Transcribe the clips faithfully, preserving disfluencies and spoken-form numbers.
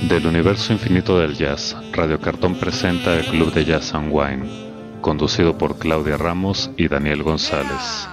Del universo infinito del jazz, Radio Cartón presenta el Club de Jazz and Wine, conducido por Claudia Ramos y Daniel González.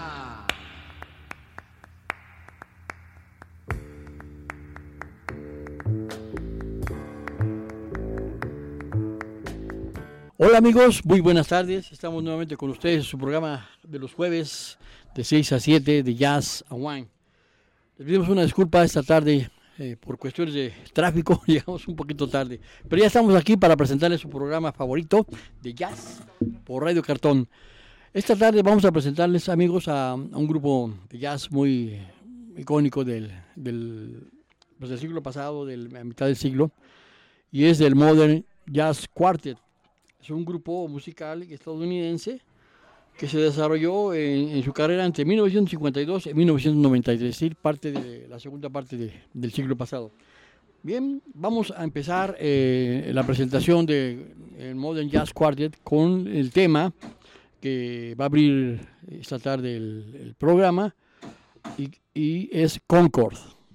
Hola amigos, muy buenas tardes. Estamos nuevamente con ustedes en su programa de los jueves de seis a siete de Jazz and Wine. Les pedimos una disculpa esta tarde eh, por cuestiones de tráfico, llegamos un poquito tarde. Pero ya estamos aquí para presentarles su programa favorito de jazz por Radio Cartón. Esta tarde vamos a presentarles, amigos, a, a un grupo de jazz muy icónico del, del, pues del siglo pasado, de la mitad del siglo, y es del Modern Jazz Quartet. Es un grupo musical estadounidense que se desarrolló en, en su carrera entre mil novecientos cincuenta y dos y mil novecientos noventa y tres, es decir, parte de la segunda parte de, del siglo pasado. Bien, vamos a empezar eh, la presentación del Modern Jazz Quartet con el tema que va a abrir esta tarde el, el programa y, y es Concord.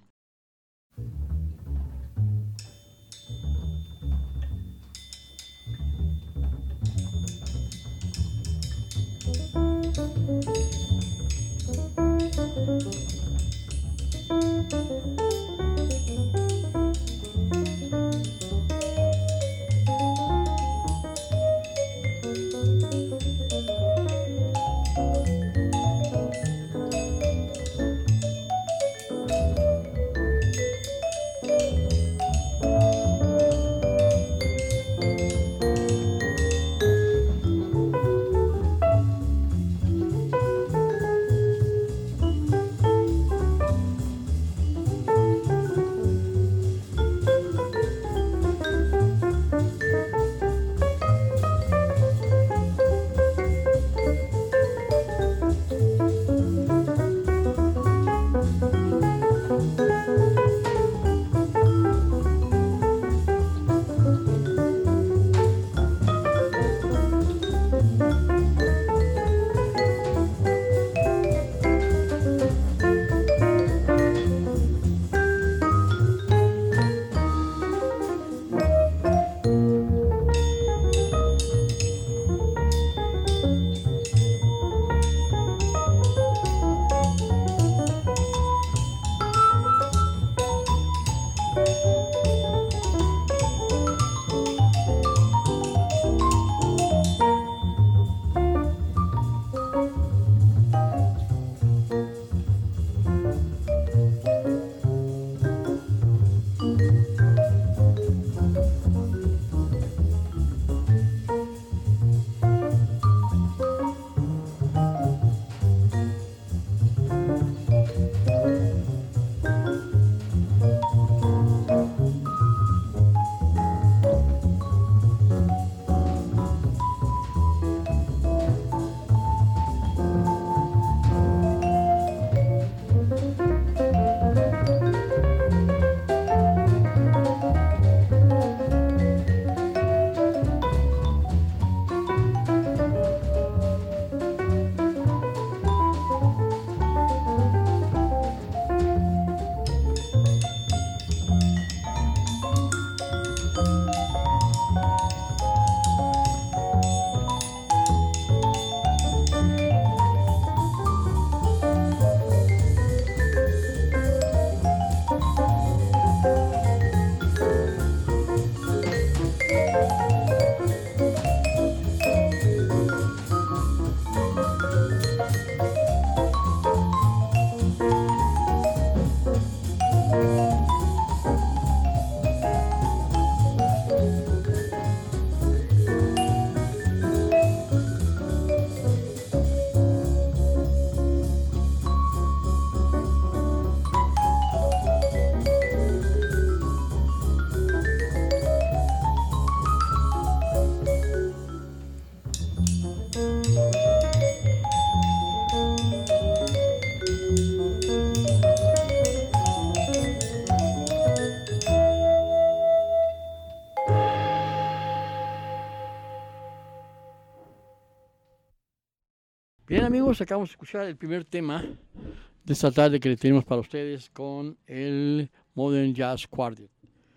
Bien amigos, acabamos de escuchar el primer tema de esta tarde que le tenemos para ustedes con el Modern Jazz Quartet.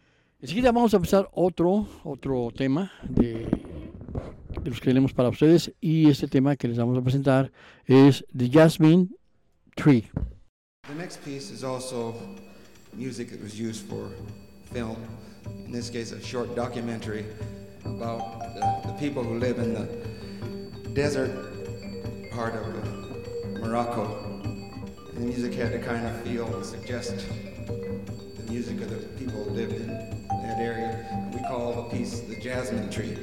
Enseguida vamos a empezar otro, otro tema de, de los que tenemos para ustedes, y este tema que les vamos a presentar es The Jasmine Tree. The next piece is also music that was used for film, in this case a short documentary about the, the people who live in the desert part of uh, Morocco. And the music had to kind of feel and suggest the music of the people who lived in that area. We call the piece The Jasmine Tree.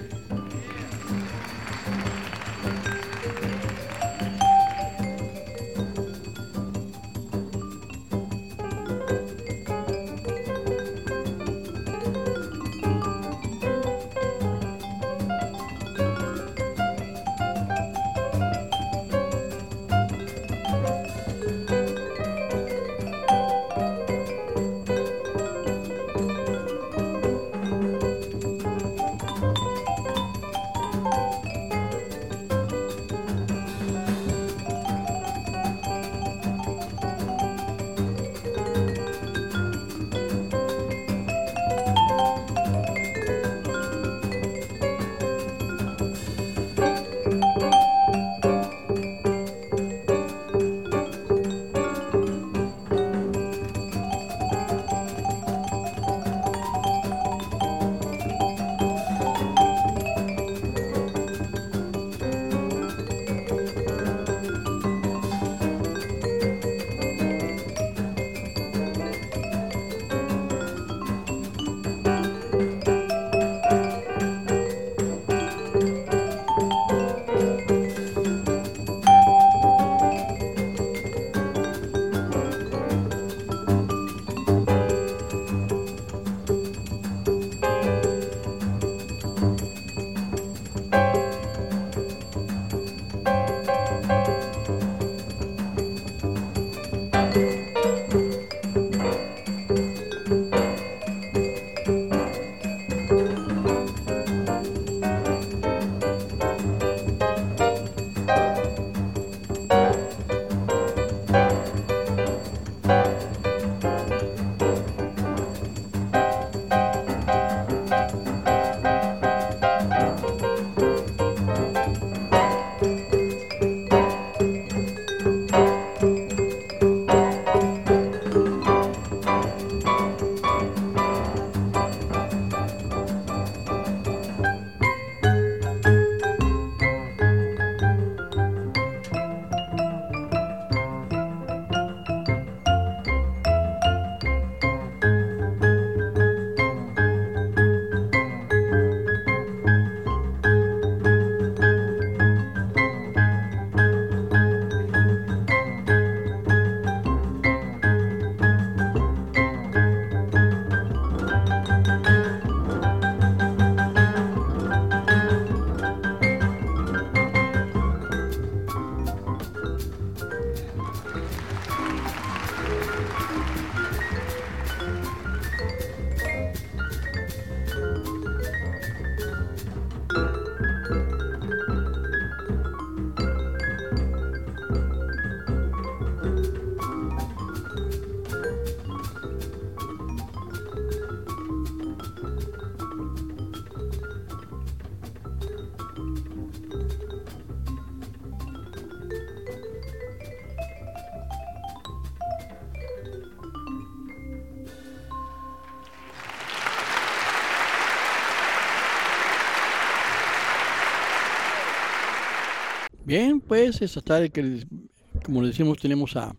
Bien, pues esta tarde que, como le decimos, tenemos a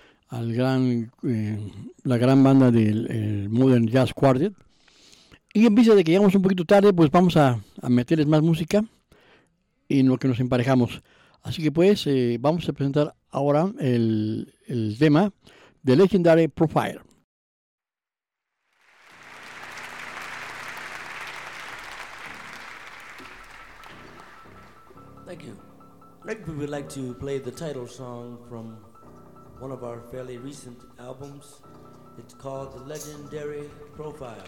al gran eh, la gran banda del Modern Jazz Quartet, y en vista de que llegamos un poquito tarde, pues vamos a, a meterles más música en lo que nos emparejamos. Así que pues eh, vamos a presentar ahora el, el tema de Legendary Profile. Thank you. Next, we would like to play the title song from one of our fairly recent albums. It's called The Legendary Profile.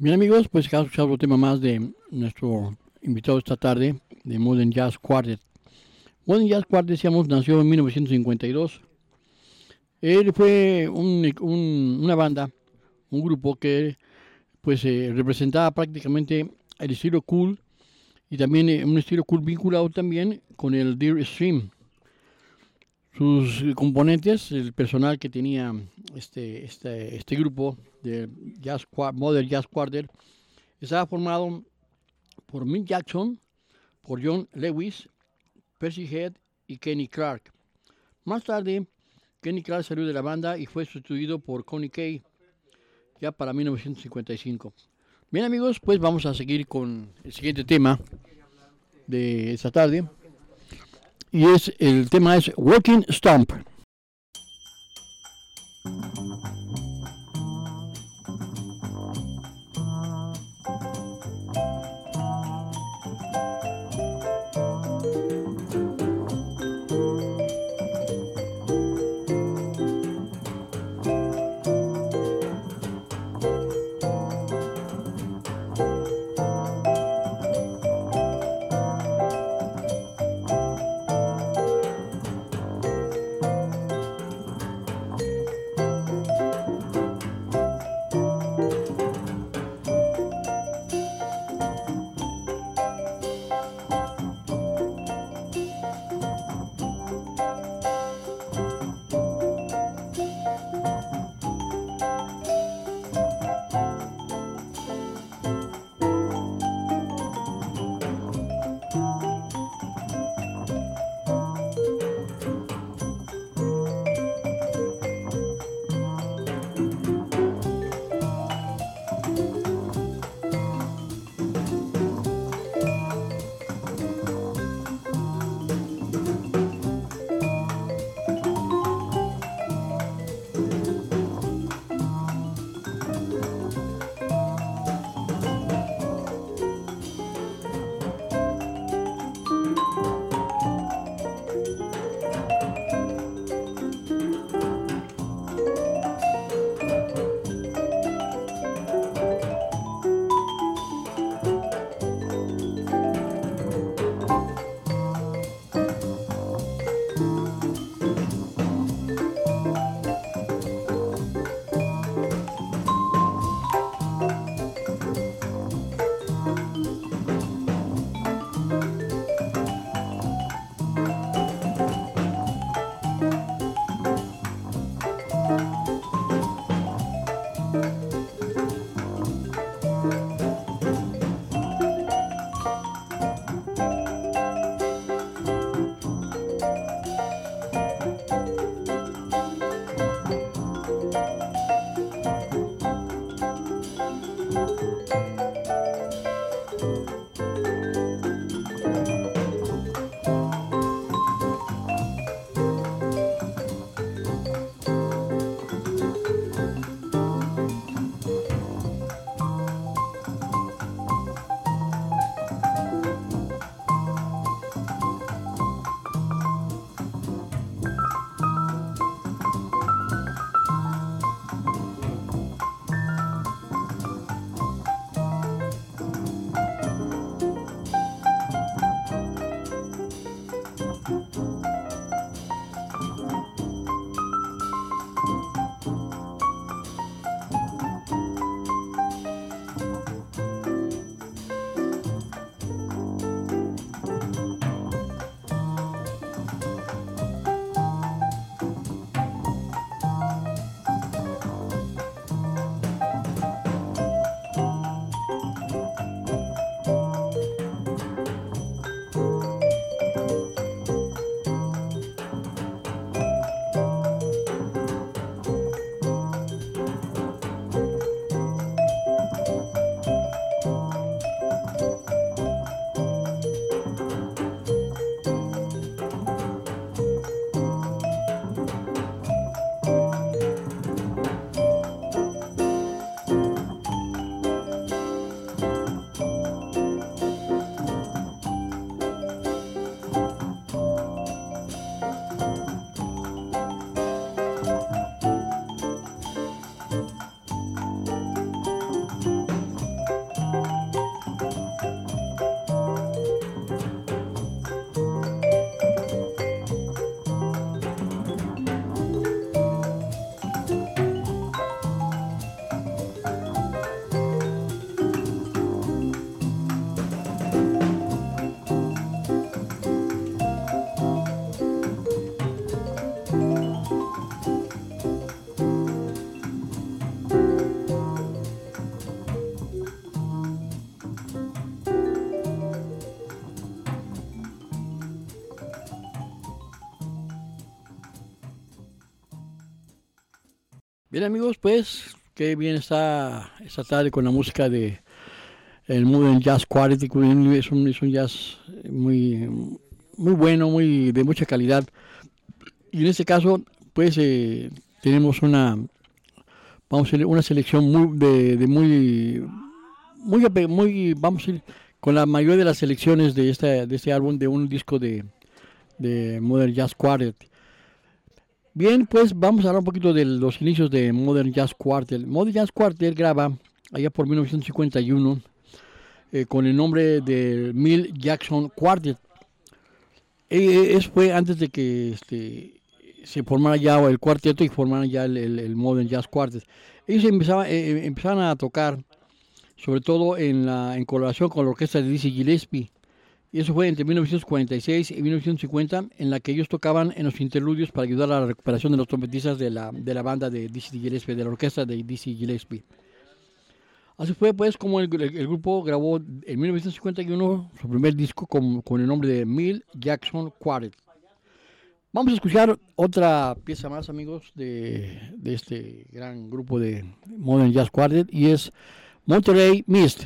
Bien amigos, pues acá escuchamos otro tema más de nuestro invitado esta tarde, de Modern Jazz Quartet. Modern Jazz Quartet, decíamos, nació en mil novecientos cincuenta y dos. Él fue un, un, una banda, un grupo que pues eh, representaba prácticamente el estilo cool y también eh, un estilo cool vinculado también con el Dear Stream. Sus componentes, el personal que tenía este, este, este grupo de jazz, Modern Jazz Quartet, estaba formado por Mick Jackson, por John Lewis, Percy Head y Kenny Clark. Más tarde, Kenny Clark salió de la banda y fue sustituido por Connie Kay, ya para mil novecientos cincuenta y cinco. Bien amigos, pues vamos a seguir con el siguiente tema de esta tarde. Y es, el tema es Walking Stomp. Bien amigos, pues qué bien está esta tarde con la música de el Modern Jazz Quartet. Es un, es un jazz muy, muy bueno, muy de mucha calidad. Y en este caso, pues eh, tenemos una, vamos a decir, una selección muy de, de muy, muy, muy, vamos a decir, con la mayoría de las selecciones de este, de este álbum, de un disco de, de Modern Jazz Quartet. Bien, pues vamos a hablar un poquito de los inicios de Modern Jazz Quartet. Modern Jazz Quartet graba allá por mil novecientos cincuenta y uno eh, con el nombre de Milt Jackson Quartet. Eh, eso fue antes de que este, se formara ya el cuarteto y formaran ya el, el, el Modern Jazz Quartet. Ellos empezaban, eh, empezaban a tocar, sobre todo en, la, en colaboración con la orquesta de Dizzy Gillespie. Y eso fue entre mil novecientos cuarenta y seis y mil novecientos cincuenta, en la que ellos tocaban en los interludios para ayudar a la recuperación de los trompetistas de la, de la banda de Dizzy Gillespie, de la orquesta de Dizzy Gillespie. Así fue pues como el, el, el grupo grabó en mil novecientos cincuenta y uno su primer disco con, con el nombre de Milt Jackson Quartet. Vamos a escuchar otra pieza más, amigos, de, de este gran grupo de Modern Jazz Quartet, y es Monterey Mist.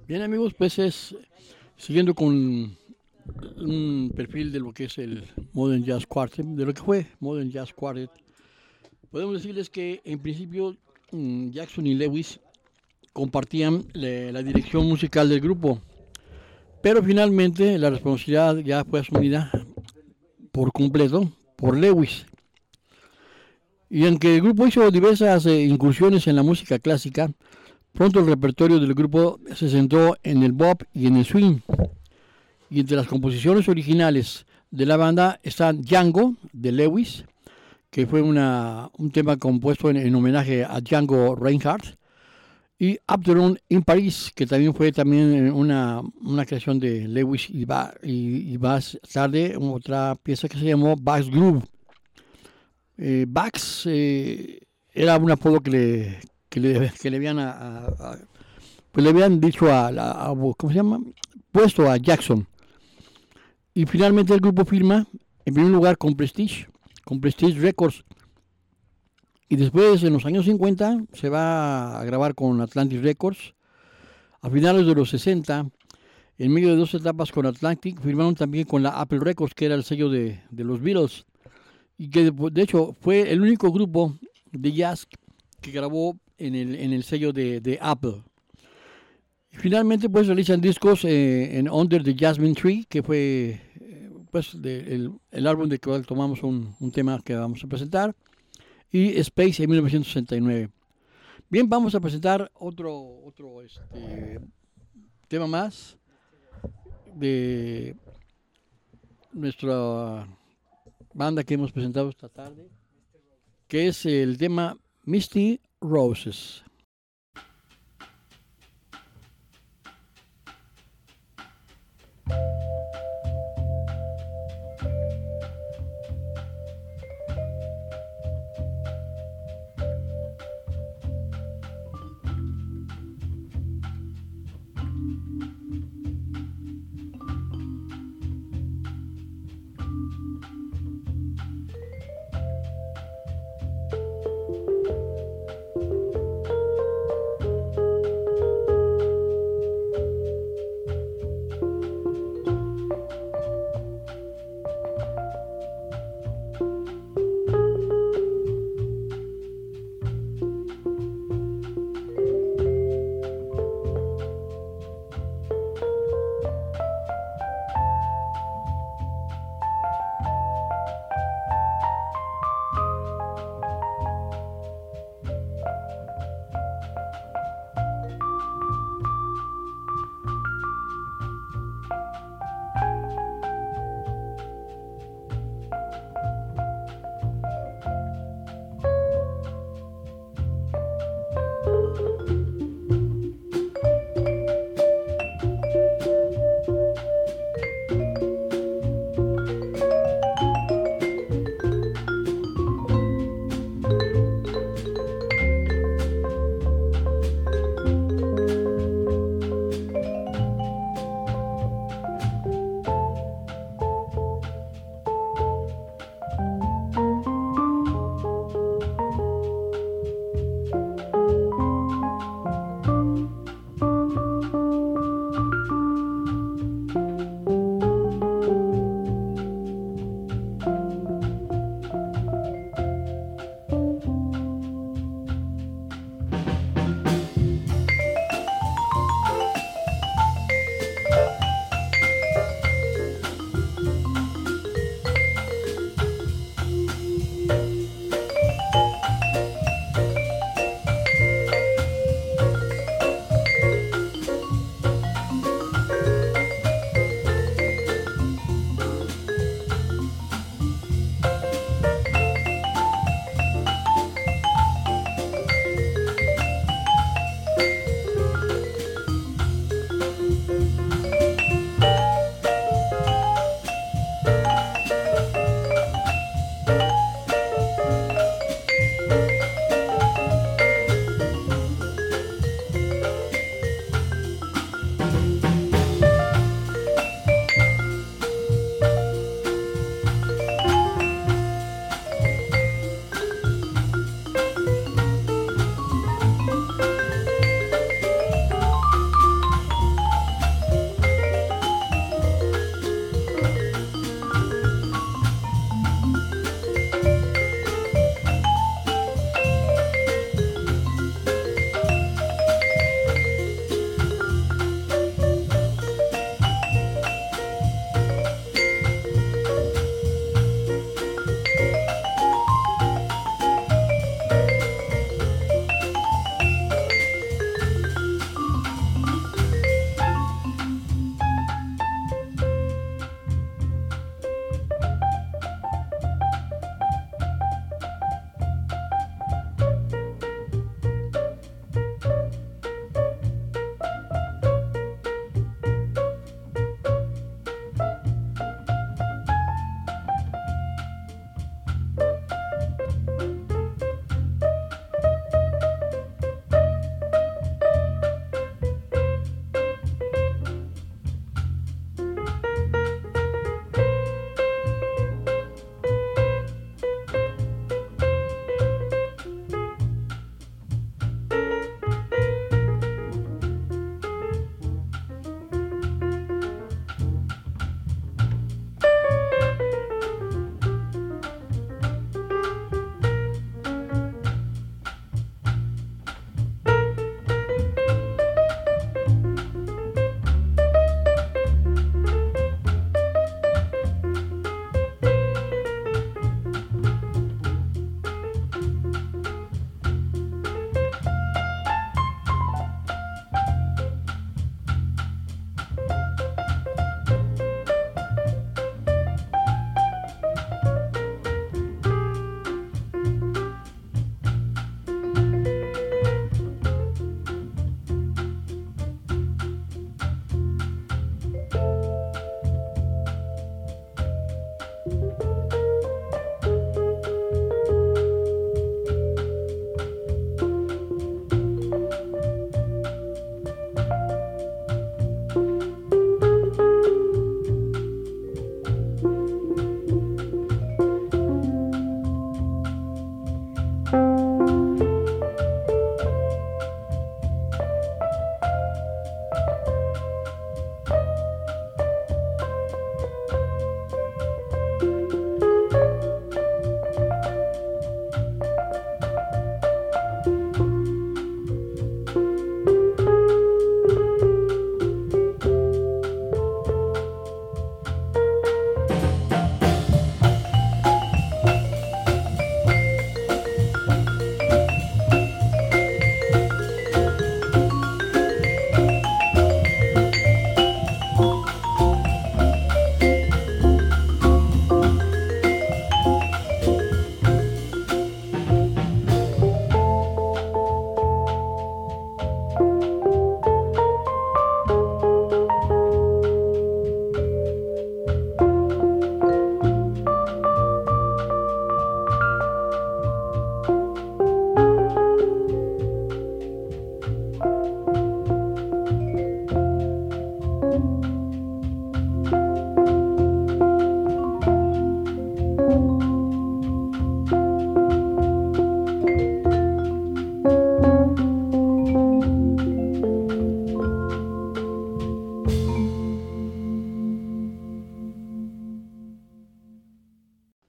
Bien, amigos, pues es siguiendo con un perfil de lo que es el Modern Jazz Quartet, de lo que fue Modern Jazz Quartet. Podemos decirles que en principio Jackson y Lewis compartían la, la dirección musical del grupo, pero finalmente la responsabilidad ya fue asumida por completo por Lewis. Y aunque el grupo hizo diversas eh, incursiones en la música clásica, pronto el repertorio del grupo se centró en el bop y en el swing. Y entre las composiciones originales de la banda están Django, de Lewis, que fue una, un tema compuesto en, en homenaje a Django Reinhardt, y Afternoon in Paris, que también fue también una, una creación de Lewis, y, va, y, y más tarde otra pieza que se llamó Bax Groove. Eh, Bax eh, era un apodo que le, que le, que le habían a, a, a, pues le habían dicho a, a, a ¿cómo se llama? Puesto a Jackson. Y finalmente el grupo firma en primer lugar con Prestige, con Prestige Records. Y después, en los años cincuenta, se va a grabar con Atlantic Records. A finales de los sesenta, en medio de dos etapas con Atlantic, firmaron también con la Apple Records, que era el sello de, de los Beatles. Y que de hecho fue el único grupo de jazz que grabó en el, en el sello de, de Apple. Y finalmente pues realizan discos eh, en Under the Jasmine Tree, que fue eh, pues de, el, el álbum de que tomamos un, un tema que vamos a presentar, y Space en mil novecientos sesenta y nueve. Bien, vamos a presentar otro, otro este, tema más de nuestra banda que hemos presentado esta tarde, que es el tema Misty Roses.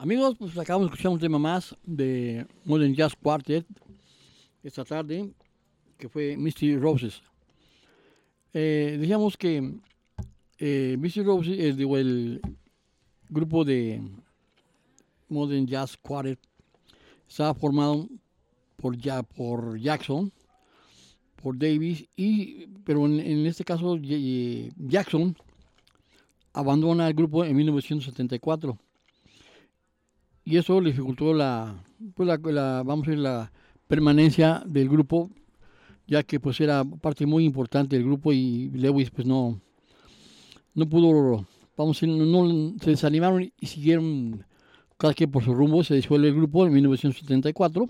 Amigos, pues acabamos de escuchar un tema más de Modern Jazz Quartet esta tarde, que fue Misty Roses. Eh, decíamos que eh, Misty Roses, eh, digo, el grupo de Modern Jazz Quartet, estaba formado por, ya, por Jackson, por Davis, y, pero en, en este caso Jackson abandona el grupo en mil novecientos setenta y cuatro. Y eso le dificultó la, pues la, la, vamos a decir, la permanencia del grupo, ya que pues era parte muy importante del grupo y Lewis pues no, no pudo, vamos a decir, no, no, se desanimaron y siguieron cada quien por su rumbo. Se disuelve el grupo en mil novecientos setenta y cuatro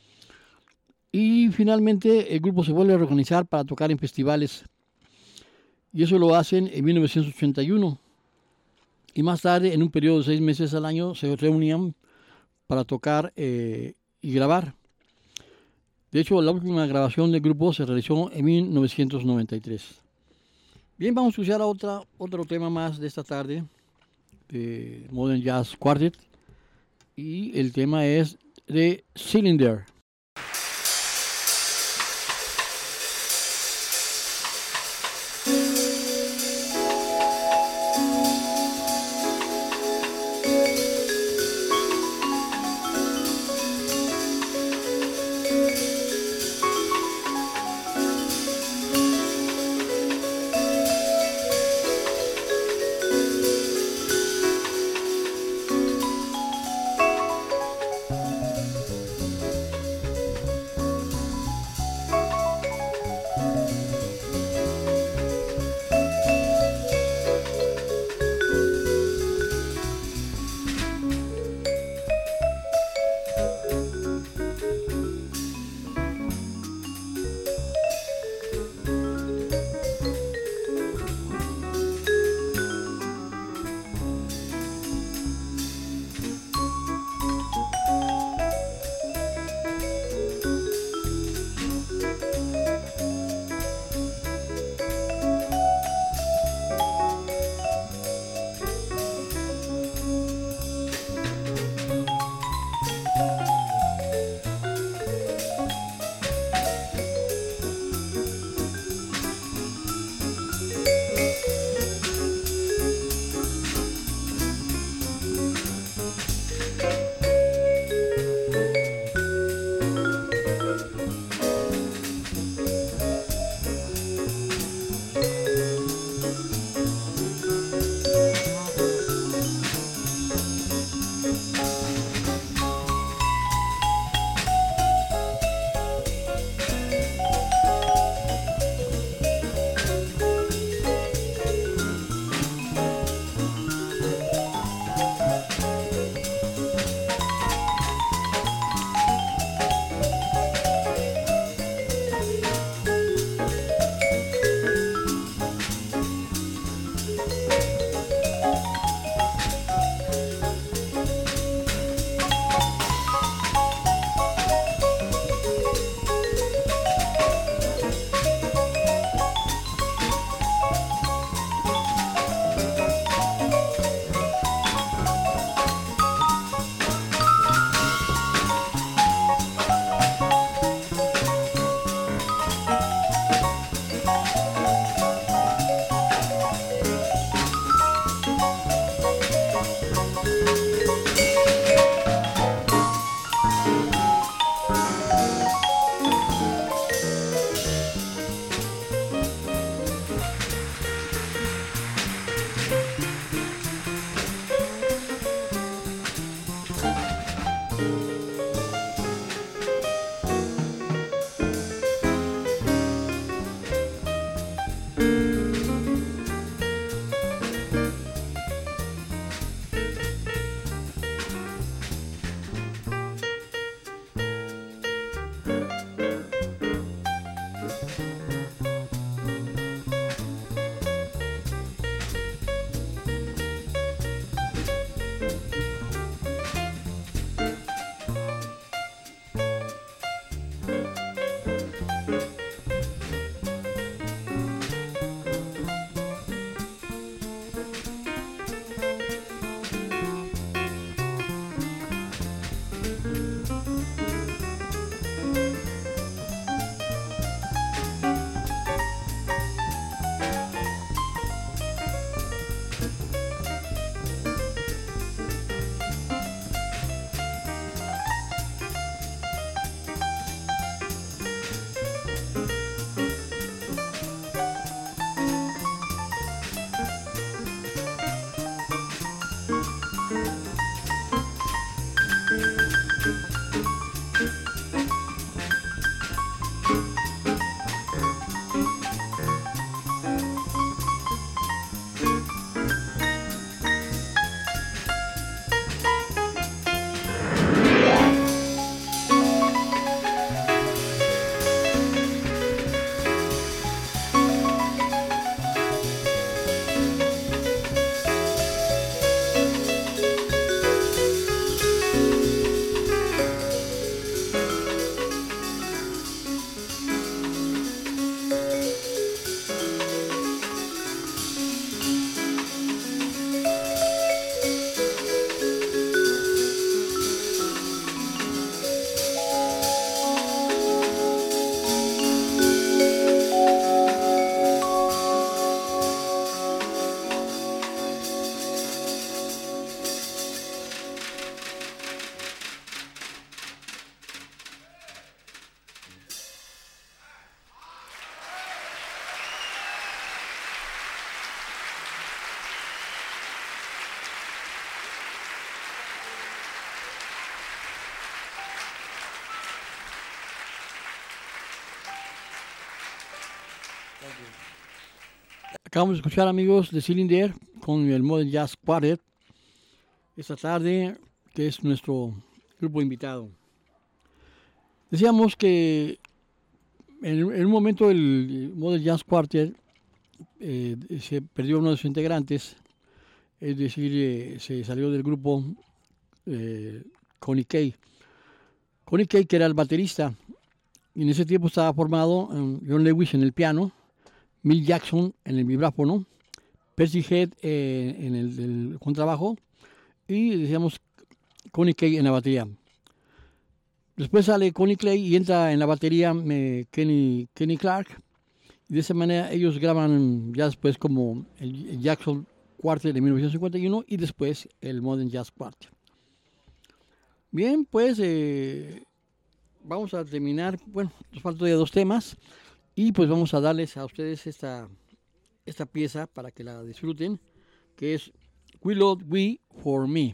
y finalmente el grupo se vuelve a reorganizar para tocar en festivales, y eso lo hacen en mil novecientos ochenta y uno. Y más tarde, en un periodo de seis meses al año, se reunían para tocar eh, y grabar. De hecho, la última grabación del grupo se realizó en mil novecientos noventa y tres. Bien, vamos a escuchar a otra, otro tema más de esta tarde, de Modern Jazz Quartet. Y el tema es de Cylinder. Acabamos de escuchar, amigos, de Cylinder con el Modern Jazz Quartet esta tarde, que es nuestro grupo invitado. Decíamos que en, en un momento el Modern Jazz Quartet eh, se perdió uno de sus integrantes, es decir, eh, se salió del grupo eh, Connie Kay. Connie Kay, que era el baterista, y en ese tiempo estaba formado um, John Lewis en el piano, Milt Jackson en el vibráfono, Percy Head eh, en el, el contrabajo y decíamos Connie Kay en la batería. Después sale Connie Kay y entra en la batería eh, Kenny, Kenny Clark, y de esa manera ellos graban ya después como el, el Jackson Quartet de mil novecientos cincuenta y uno y después el Modern Jazz Quartet. Bien, pues eh, vamos a terminar, bueno, nos faltan todavía dos temas y pues vamos a darles a ustedes esta, esta pieza para que la disfruten, que es We Love We For Me.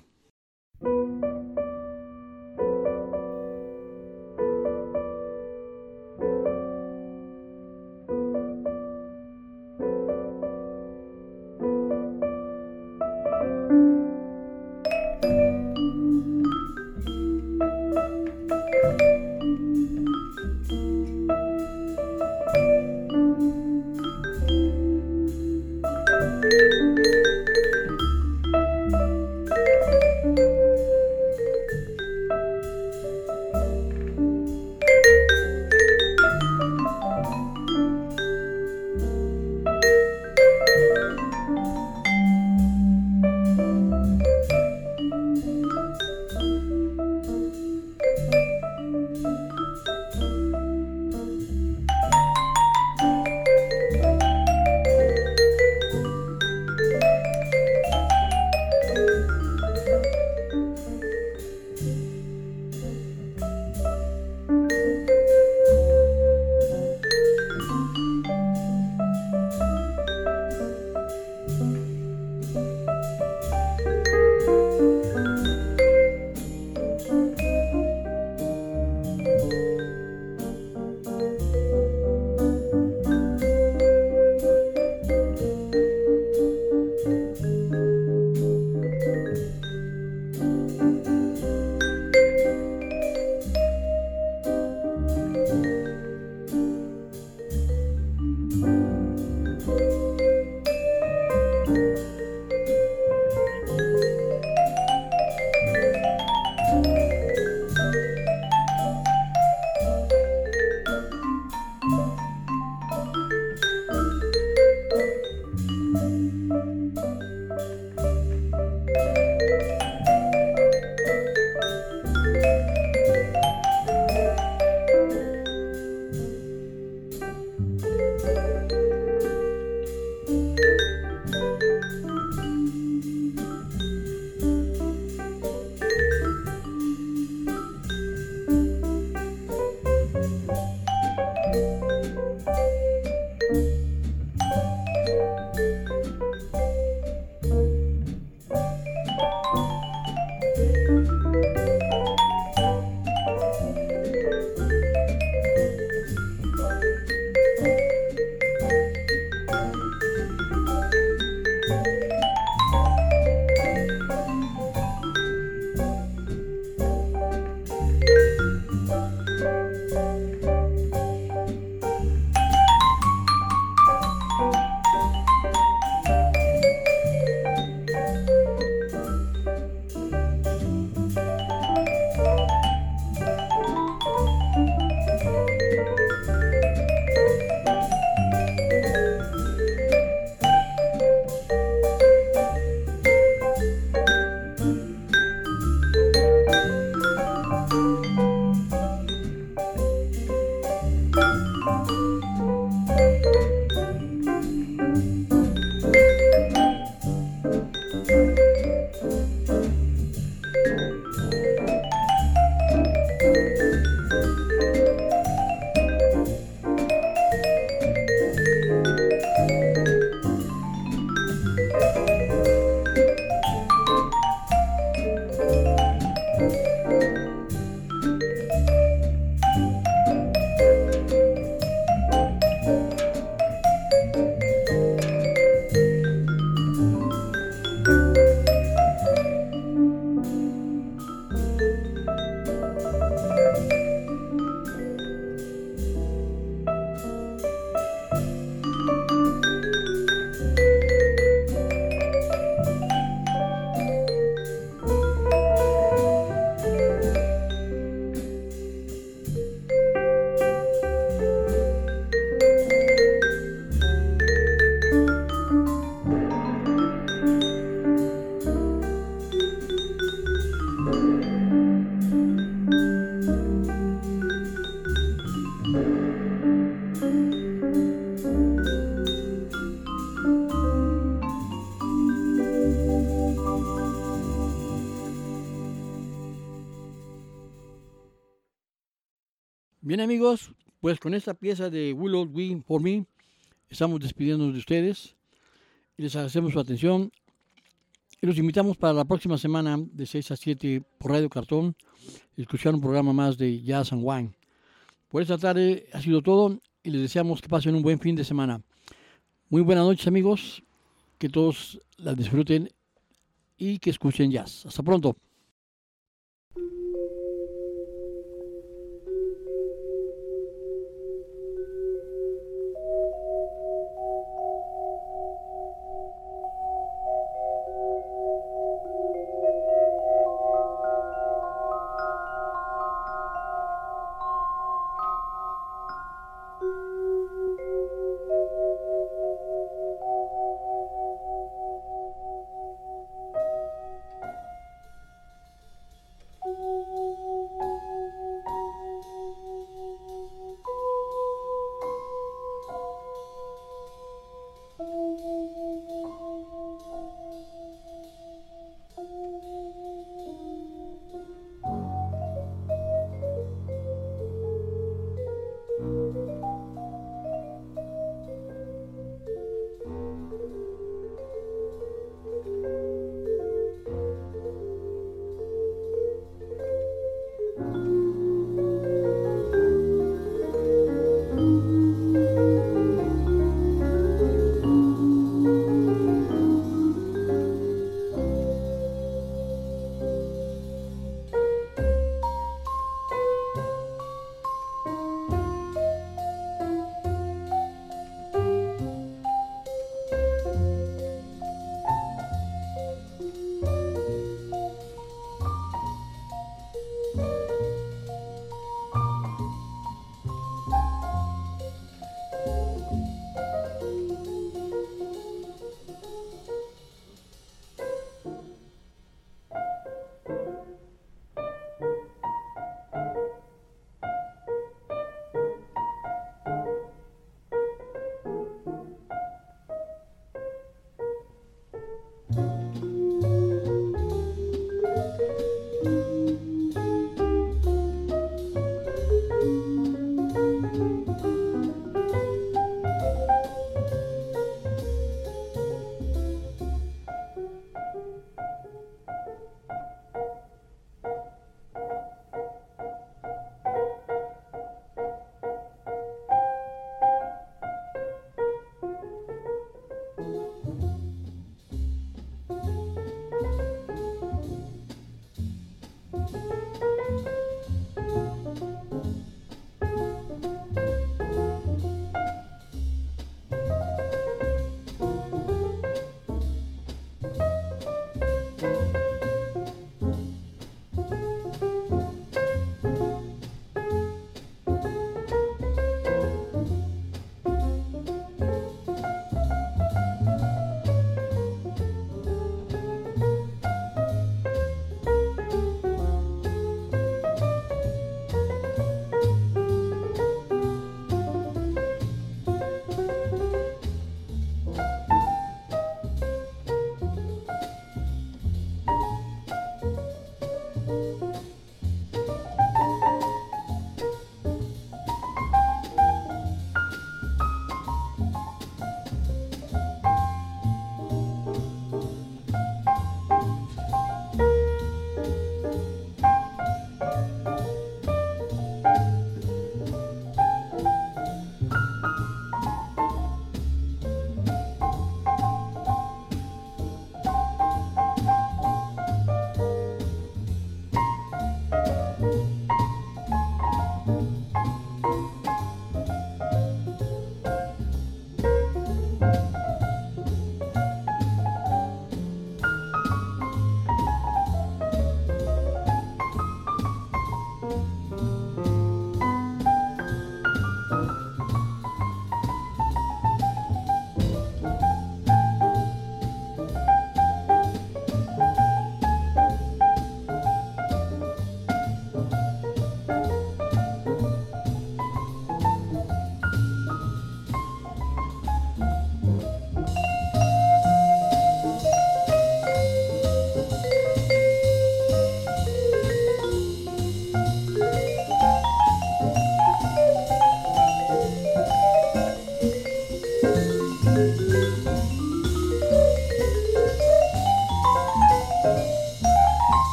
Bien amigos, pues con esta pieza de Willow We For Me estamos despidiéndonos de ustedes y les agradecemos su atención y los invitamos para la próxima semana de seis a siete por Radio Cartón a escuchar un programa más de Jazz and Wine. Por esta tarde ha sido todo y les deseamos que pasen un buen fin de semana. Muy buenas noches amigos, que todos la disfruten y que escuchen jazz. Hasta pronto.